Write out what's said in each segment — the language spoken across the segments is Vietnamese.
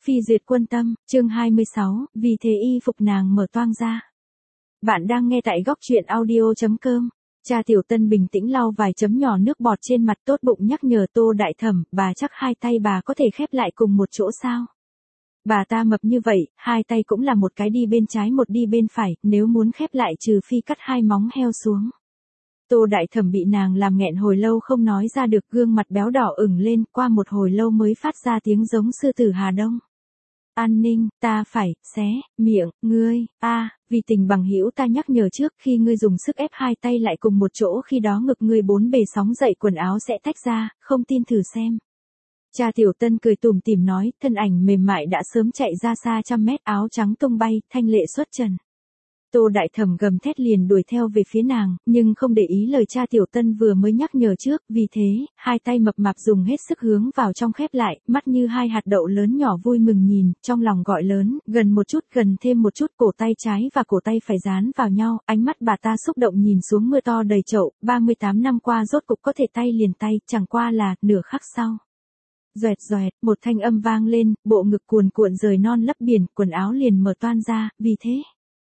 Phi duyệt quân tâm, chương 26, vì thế y phục nàng mở toang ra. Bạn đang nghe tại góc truyện audio.com. Cha Tiểu Tân bình tĩnh lau vài chấm nhỏ nước bọt trên mặt, tốt bụng nhắc nhở Tô Đại Thẩm, bà chắc hai tay bà có thể khép lại cùng một chỗ sao? Bà ta mập như vậy, hai tay cũng là một cái đi bên trái một đi bên phải, nếu muốn khép lại trừ phi cắt hai móng heo xuống. Tô Đại Thẩm bị nàng làm nghẹn hồi lâu không nói ra được, gương mặt béo đỏ ửng lên, qua một hồi lâu mới phát ra tiếng giống sư tử Hà Đông. An Ninh, ta phải, xé, miệng, ngươi, vì tình bằng hữu ta nhắc nhở trước, khi ngươi dùng sức ép hai tay lại cùng một chỗ khi đó ngực ngươi bốn bề sóng dậy quần áo sẽ tách ra, không tin thử xem. Cha Tiểu Tân cười tủm tỉm nói, thân ảnh mềm mại đã sớm chạy ra xa trăm mét, áo trắng tung bay, thanh lệ xuất trần. Tô Đại Thẩm gầm thét liền đuổi theo về phía nàng, nhưng không để ý lời cha Tiểu Tân vừa mới nhắc nhở trước, vì thế, hai tay mập mạp dùng hết sức hướng vào trong khép lại, mắt như hai hạt đậu lớn nhỏ vui mừng nhìn, trong lòng gọi lớn, gần một chút, gần thêm một chút, cổ tay trái và cổ tay phải dán vào nhau, ánh mắt bà ta xúc động nhìn xuống mưa to đầy chậu, 38 năm qua rốt cục có thể tay liền tay, chẳng qua là, nửa khắc sau. Doẹt doẹt, một thanh âm vang lên, bộ ngực cuồn cuộn rời non lấp biển, quần áo liền mở toang ra, vì thế.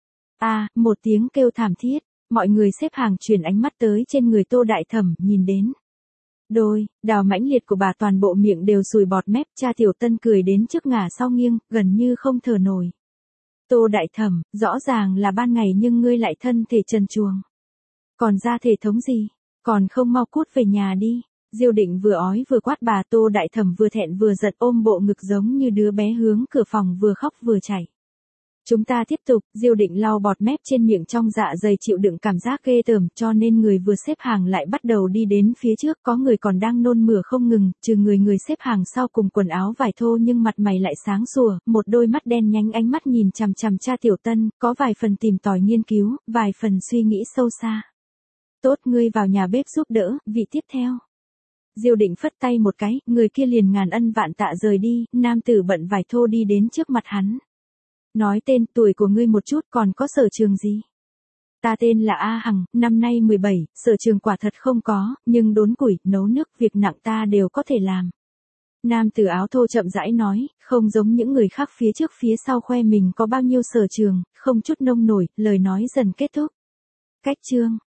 Một tiếng kêu thảm thiết, mọi người xếp hàng chuyển ánh mắt tới trên người Tô Đại Thẩm, nhìn đến. Đôi, đào mãnh liệt của bà toàn bộ miệng đều sùi bọt mép, cha Tiểu Tân cười đến trước ngả sau nghiêng, gần như không thở nổi. Tô Đại Thẩm, rõ ràng là ban ngày nhưng ngươi lại thân thể trần truồng. Còn ra thể thống gì, còn không mau cút về nhà đi. Diêu Định vừa ói vừa quát bà, Tô Đại Thẩm vừa thẹn vừa giận ôm bộ ngực giống như đứa bé hướng cửa phòng vừa khóc vừa chảy. Chúng ta tiếp tục, Diêu Định lau bọt mép trên miệng, trong dạ dày chịu đựng cảm giác ghê tởm, cho nên người vừa xếp hàng lại bắt đầu đi đến phía trước, có người còn đang nôn mửa không ngừng, trừ người xếp hàng sau cùng quần áo vải thô nhưng mặt mày lại sáng sủa, một đôi mắt đen nhánh ánh mắt nhìn chằm chằm cha Tiểu Tân, có vài phần tìm tòi nghiên cứu, vài phần suy nghĩ sâu xa. Tốt, ngươi vào nhà bếp giúp đỡ, vị tiếp theo. Diêu Định phất tay một cái, người kia liền ngàn ân vạn tạ rời đi, nam tử bận vải thô đi đến trước mặt hắn. Nói tên, tuổi của ngươi một chút, còn có sở trường gì? Ta tên là A Hằng, năm nay 17, sở trường quả thật không có, nhưng đốn củi, nấu nước, việc nặng ta đều có thể làm. Nam tử áo thô chậm rãi nói, không giống những người khác phía trước phía sau khoe mình có bao nhiêu sở trường, không chút nông nổi, lời nói dần kết thúc. Cách chương.